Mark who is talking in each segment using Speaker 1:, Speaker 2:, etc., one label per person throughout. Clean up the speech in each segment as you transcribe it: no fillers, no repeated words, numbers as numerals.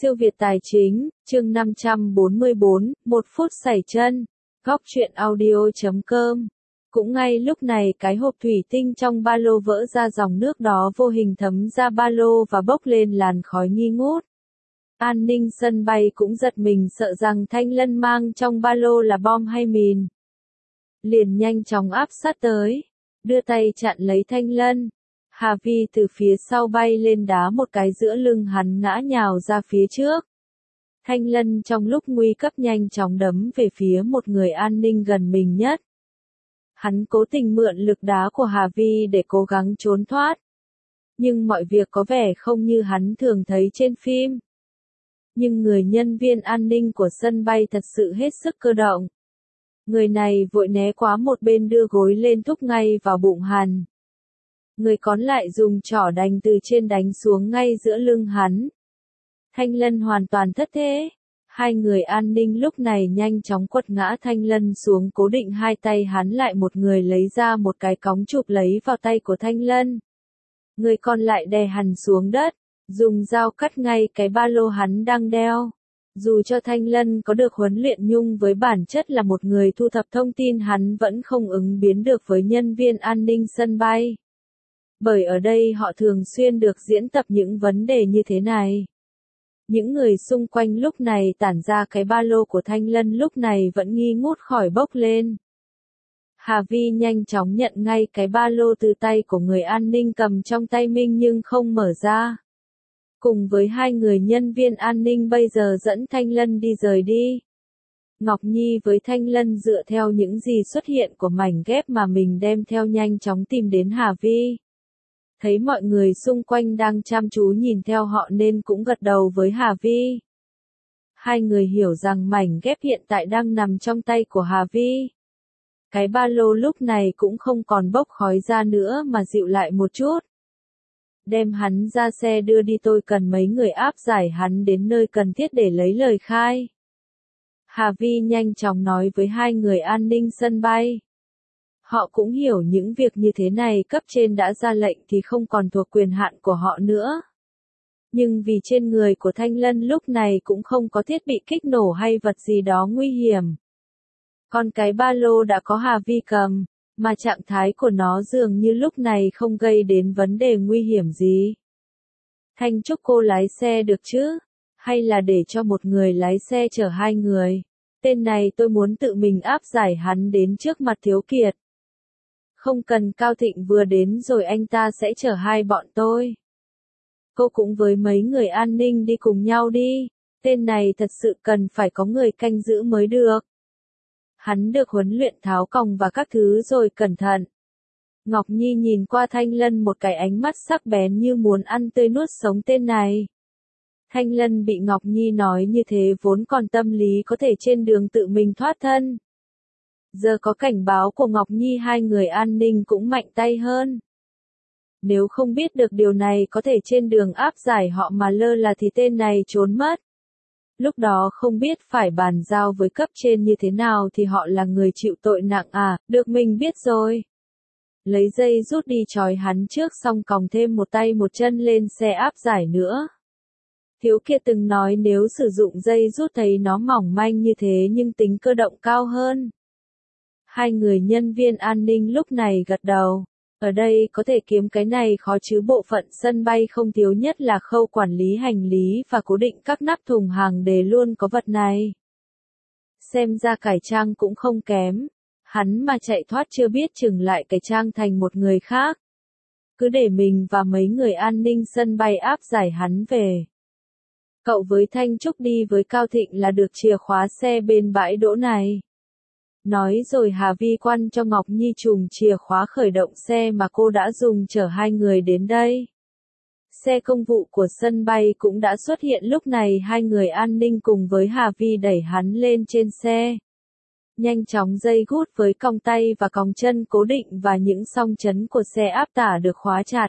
Speaker 1: Siêu Việt Tài Chính, chương 544, 1 phút sẩy chân. Góc truyện audio.com. Cũng ngay lúc này cái hộp thủy tinh trong ba lô vỡ ra, dòng nước đó vô hình thấm ra ba lô và bốc lên làn khói nghi ngút. An ninh sân bay cũng giật mình, sợ rằng Thanh Lân mang trong ba lô là bom hay mìn. Liền nhanh chóng áp sát tới, đưa tay chặn lấy Thanh Lân. Hà Vi từ phía sau bay lên đá một cái giữa lưng hắn, ngã nhào ra phía trước. Thanh Lân trong lúc nguy cấp nhanh chóng đấm về phía một người an ninh gần mình nhất. Hắn cố tình mượn lực đá của Hà Vi để cố gắng trốn thoát. Nhưng mọi việc có vẻ không như hắn thường thấy trên phim. Nhưng người nhân viên an ninh của sân bay thật sự hết sức cơ động. Người này vội né qua một bên, đưa gối lên thúc ngay vào bụng hắn. Người còn lại dùng trỏ đánh từ trên đánh xuống ngay giữa lưng hắn. Thanh Lân hoàn toàn thất thế. Hai người an ninh lúc này nhanh chóng quật ngã Thanh Lân xuống, cố định hai tay hắn lại, một người lấy ra một cái cóng chụp lấy vào tay của Thanh Lân. Người còn lại đè hắn xuống đất, dùng dao cắt ngay cái ba lô hắn đang đeo. Dù cho Thanh Lân có được huấn luyện nhưng với bản chất là một người thu thập thông tin, hắn vẫn không ứng biến được với nhân viên an ninh sân bay. Bởi ở đây họ thường xuyên được diễn tập những vấn đề như thế này. Những người xung quanh lúc này tản ra cái ba lô của Thanh Lân lúc này vẫn nghi ngút khỏi bốc lên. Hà Vi nhanh chóng nhận ngay cái ba lô từ tay của người an ninh cầm trong tay mình nhưng không mở ra. Cùng với hai người nhân viên an ninh bây giờ dẫn Thanh Lân đi rời đi. Ngọc Nhi với Thanh Lân dựa theo những gì xuất hiện của mảnh ghép mà mình đem theo nhanh chóng tìm đến Hà Vi. Thấy mọi người xung quanh đang chăm chú nhìn theo họ nên cũng gật đầu với Hà Vi. Hai người hiểu rằng mảnh ghép hiện tại đang nằm trong tay của Hà Vi. Cái ba lô lúc này cũng không còn bốc khói ra nữa mà dịu lại một chút. Đem hắn ra xe đưa đi, tôi cần mấy người áp giải hắn đến nơi cần thiết để lấy lời khai. Hà Vi nhanh chóng nói với hai người an ninh sân bay. Họ cũng hiểu những việc như thế này cấp trên đã ra lệnh thì không còn thuộc quyền hạn của họ nữa. Nhưng vì trên người của Thanh Lân lúc này cũng không có thiết bị kích nổ hay vật gì đó nguy hiểm. Còn cái ba lô đã có Hà Vi cầm, mà trạng thái của nó dường như lúc này không gây đến vấn đề nguy hiểm gì. Thanh Trúc, cô lái xe được chứ? Hay là để cho một người lái xe chở hai người? Tên này tôi muốn tự mình áp giải hắn đến trước mặt Thiếu Kiệt. Không cần, Cao Thịnh vừa đến rồi, anh ta sẽ chở hai bọn tôi. Cô cũng với mấy người an ninh đi cùng nhau đi. Tên này thật sự cần phải có người canh giữ mới được. Hắn được huấn luyện tháo còng và các thứ rồi, cẩn thận. Ngọc Nhi nhìn qua Thanh Lân một cái ánh mắt sắc bén như muốn ăn tươi nuốt sống tên này. Thanh Lân bị Ngọc Nhi nói như thế vốn còn tâm lý có thể trên đường tự mình thoát thân. Giờ có cảnh báo của Ngọc Nhi, hai người an ninh cũng mạnh tay hơn. Nếu không biết được điều này có thể trên đường áp giải họ mà lơ là thì tên này trốn mất. Lúc đó không biết phải bàn giao với cấp trên như thế nào thì họ là người chịu tội nặng à, được mình biết rồi. Lấy dây rút đi trói hắn trước, xong còng thêm một tay một chân lên xe áp giải nữa. Thiếu Kiệt từng nói nếu sử dụng dây rút thấy nó mỏng manh như thế nhưng tính cơ động cao hơn. Hai người nhân viên an ninh lúc này gật đầu. Ở đây có thể kiếm cái này khó chứ, bộ phận sân bay không thiếu nhất là khâu quản lý hành lý và cố định các nắp thùng hàng để luôn có vật này. Xem ra cải trang cũng không kém. Hắn mà chạy thoát chưa biết chừng lại cải trang thành một người khác. Cứ để mình và mấy người an ninh sân bay áp giải hắn về. Cậu với Thanh Trúc đi với Cao Thịnh là được chìa khóa xe bên bãi đỗ này. Nói rồi Hà Vi quăng cho Ngọc Nhi chùm chìa khóa khởi động xe mà cô đã dùng chở hai người đến đây. Xe công vụ của sân bay cũng đã xuất hiện lúc này, hai người an ninh cùng với Hà Vi đẩy hắn lên trên xe. Nhanh chóng dây gút với còng tay và còng chân cố định và những song chấn của xe áp tả được khóa chặt.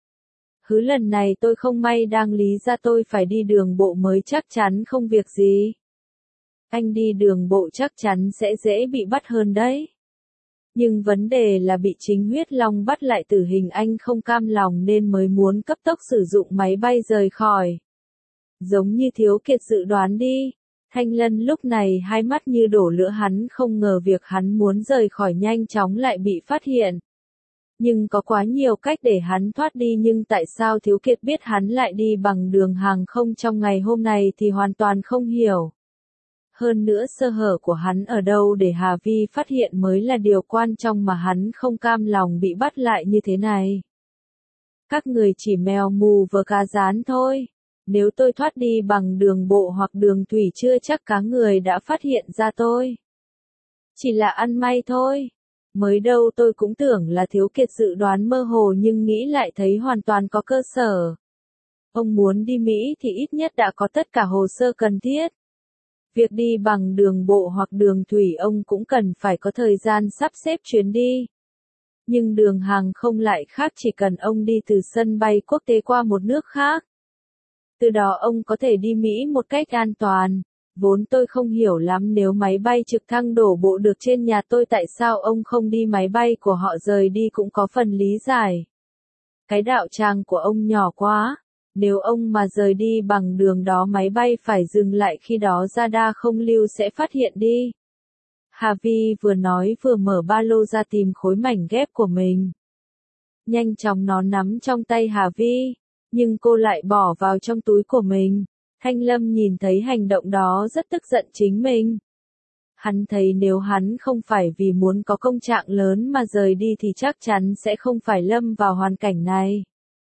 Speaker 1: Hứ, lần này tôi không may đang lý ra, tôi phải đi đường bộ mới chắc chắn không việc gì. Anh đi đường bộ chắc chắn sẽ dễ bị bắt hơn đấy. Nhưng vấn đề là bị chính Huyết Long bắt lại tử hình, anh không cam lòng nên mới muốn cấp tốc sử dụng máy bay rời khỏi. Giống như Thiếu Kiệt dự đoán đi. Thanh Lân lúc này hai mắt như đổ lửa, hắn không ngờ việc hắn muốn rời khỏi nhanh chóng lại bị phát hiện. Nhưng có quá nhiều cách để hắn thoát đi, nhưng tại sao Thiếu Kiệt biết hắn lại đi bằng đường hàng không trong ngày hôm này thì hoàn toàn không hiểu. Hơn nữa sơ hở của hắn ở đâu để Hà Vi phát hiện mới là điều quan trọng mà hắn không cam lòng bị bắt lại như thế này. Các người chỉ mèo mù vờ cá rán thôi. Nếu tôi thoát đi bằng đường bộ hoặc đường thủy chưa chắc cá người đã phát hiện ra tôi. Chỉ là ăn may thôi. Mới đâu tôi cũng tưởng là Thiếu Kiệt dự đoán mơ hồ, nhưng nghĩ lại thấy hoàn toàn có cơ sở. Ông muốn đi Mỹ thì ít nhất đã có tất cả hồ sơ cần thiết. Việc đi bằng đường bộ hoặc đường thủy ông cũng cần phải có thời gian sắp xếp chuyến đi. Nhưng đường hàng không lại khác, chỉ cần ông đi từ sân bay quốc tế qua một nước khác. Từ đó ông có thể đi Mỹ một cách an toàn. Vốn tôi không hiểu lắm, nếu máy bay trực thăng đổ bộ được trên nhà tôi, tại sao ông không đi máy bay của họ rời đi cũng có phần lý giải. Cái đạo tràng của ông nhỏ quá. Nếu ông mà rời đi bằng đường đó máy bay phải dừng lại, khi đó radar không lưu sẽ phát hiện đi. Hà Vi vừa nói vừa mở ba lô ra tìm khối mảnh ghép của mình. Nhanh chóng nó nắm trong tay Hà Vi, nhưng cô lại bỏ vào trong túi của mình. Thanh Lâm nhìn thấy hành động đó rất tức giận chính mình. Hắn thấy nếu hắn không phải vì muốn có công trạng lớn mà rời đi thì chắc chắn sẽ không phải lâm vào hoàn cảnh này.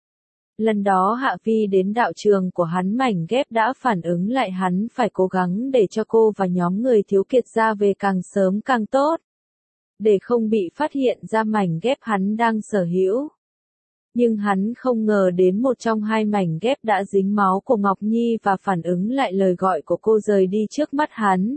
Speaker 1: Lần đó Hạ Vi đến đạo trường của hắn, mảnh ghép đã phản ứng lại, hắn phải cố gắng để cho cô và nhóm người Thiếu Kiệt ra về càng sớm càng tốt. Để không bị phát hiện ra mảnh ghép hắn đang sở hữu. Nhưng hắn không ngờ đến một trong hai mảnh ghép đã dính máu của Ngọc Nhi và phản ứng lại lời gọi của cô rời đi trước mắt hắn.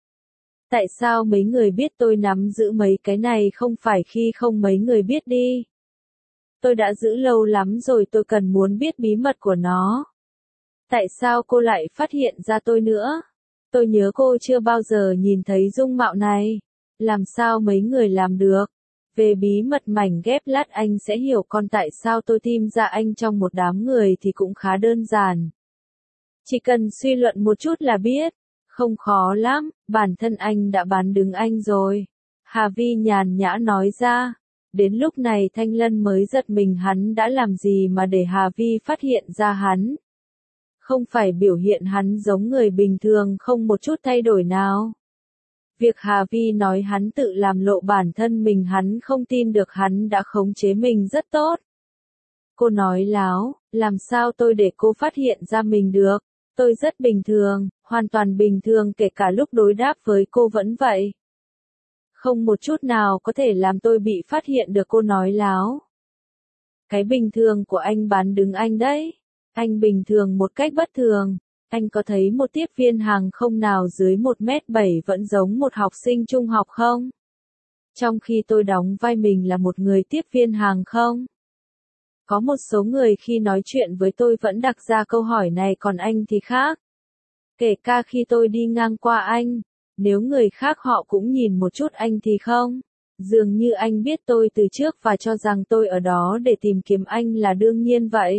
Speaker 1: Tại sao mấy người biết tôi nắm giữ mấy cái này, không phải khi không mấy người biết đi. Tôi đã giữ lâu lắm rồi, tôi cần muốn biết bí mật của nó. Tại sao cô lại phát hiện ra tôi nữa? Tôi nhớ cô chưa bao giờ nhìn thấy dung mạo này. Làm sao mấy người làm được? Về bí mật mảnh ghép lát anh sẽ hiểu, còn tại sao tôi tìm ra anh trong một đám người thì cũng khá đơn giản. Chỉ cần suy luận một chút là biết. Không khó lắm, bản thân anh đã bán đứng anh rồi. Hà Vi nhàn nhã nói ra. Đến lúc này Thanh Lân mới giật mình, hắn đã làm gì mà để Hà Vi phát hiện ra hắn. Không phải biểu hiện hắn giống người bình thường không một chút thay đổi nào. Việc Hà Vi nói hắn tự làm lộ bản thân mình hắn không tin được, hắn đã khống chế mình rất tốt. Cô nói láo, làm sao tôi để cô phát hiện ra mình được, tôi rất bình thường, hoàn toàn bình thường, kể cả lúc đối đáp với cô vẫn vậy. Không một chút nào có thể làm tôi bị phát hiện được, cô nói láo. Cái bình thường của anh bán đứng anh đấy. Anh bình thường một cách bất thường. Anh có thấy một tiếp viên hàng không nào dưới 1m7 vẫn giống một học sinh trung học không? Trong khi tôi đóng vai mình là một người tiếp viên hàng không. Có một số người khi nói chuyện với tôi vẫn đặt ra câu hỏi này, còn anh thì khác. Kể cả khi tôi đi ngang qua anh, nếu người khác họ cũng nhìn một chút anh thì không. Dường như anh biết tôi từ trước và cho rằng tôi ở đó để tìm kiếm anh là đương nhiên vậy.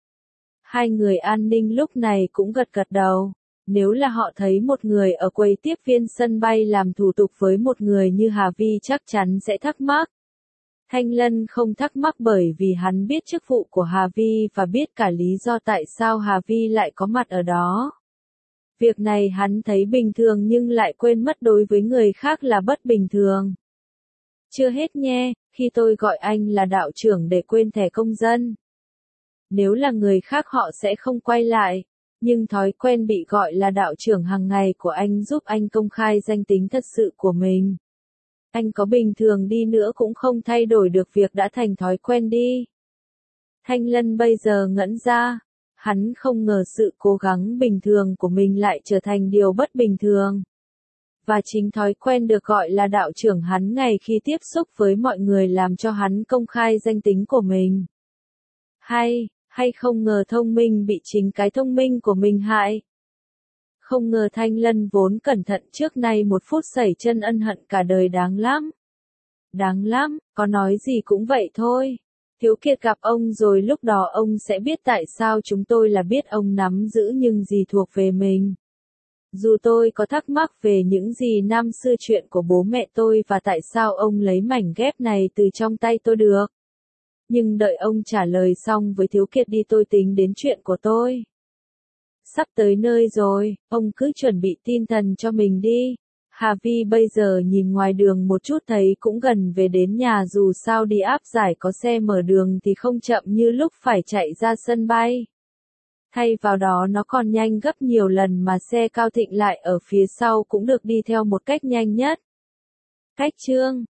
Speaker 1: Hai người an ninh lúc này cũng gật gật đầu. Nếu là họ thấy một người ở quầy tiếp viên sân bay làm thủ tục với một người như Hà Vi chắc chắn sẽ thắc mắc. Thanh Lân không thắc mắc bởi vì hắn biết chức vụ của Hà Vi và biết cả lý do tại sao Hà Vi lại có mặt ở đó. Việc này hắn thấy bình thường nhưng lại quên mất đối với người khác là bất bình thường. Chưa hết nhé, khi tôi gọi anh là đạo trưởng để quên thẻ công dân. Nếu là người khác họ sẽ không quay lại, nhưng thói quen bị gọi là đạo trưởng hàng ngày của anh giúp anh công khai danh tính thật sự của mình. Anh có bình thường đi nữa cũng không thay đổi được việc đã thành thói quen đi. Thanh Lân bây giờ ngẩn ra, hắn không ngờ sự cố gắng bình thường của mình lại trở thành điều bất bình thường. Và chính thói quen được gọi là đạo trưởng hắn ngày khi tiếp xúc với mọi người làm cho hắn công khai danh tính của mình. Hay không ngờ thông minh bị chính cái thông minh của mình hại. Không ngờ Thanh Lân vốn cẩn thận trước nay một phút sẩy chân ân hận cả đời, đáng lắm. Đáng lắm, có nói gì cũng vậy thôi. Thiếu Kiệt gặp ông rồi lúc đó ông sẽ biết tại sao chúng tôi là biết ông nắm giữ những gì thuộc về mình. Dù tôi có thắc mắc về những gì năm xưa chuyện của bố mẹ tôi và tại sao ông lấy mảnh ghép này từ trong tay tôi được. Nhưng đợi ông trả lời xong với Thiếu Kiệt đi tôi tính đến chuyện của tôi. Sắp tới nơi rồi, ông cứ chuẩn bị tinh thần cho mình đi. Hà Vi bây giờ nhìn ngoài đường một chút thấy cũng gần về đến nhà dù sao đi áp giải có xe mở đường thì không chậm như lúc phải chạy ra sân bay. Thay vào đó nó còn nhanh gấp nhiều lần mà xe Cao Thịnh lại ở phía sau cũng được đi theo một cách nhanh nhất. Cách chương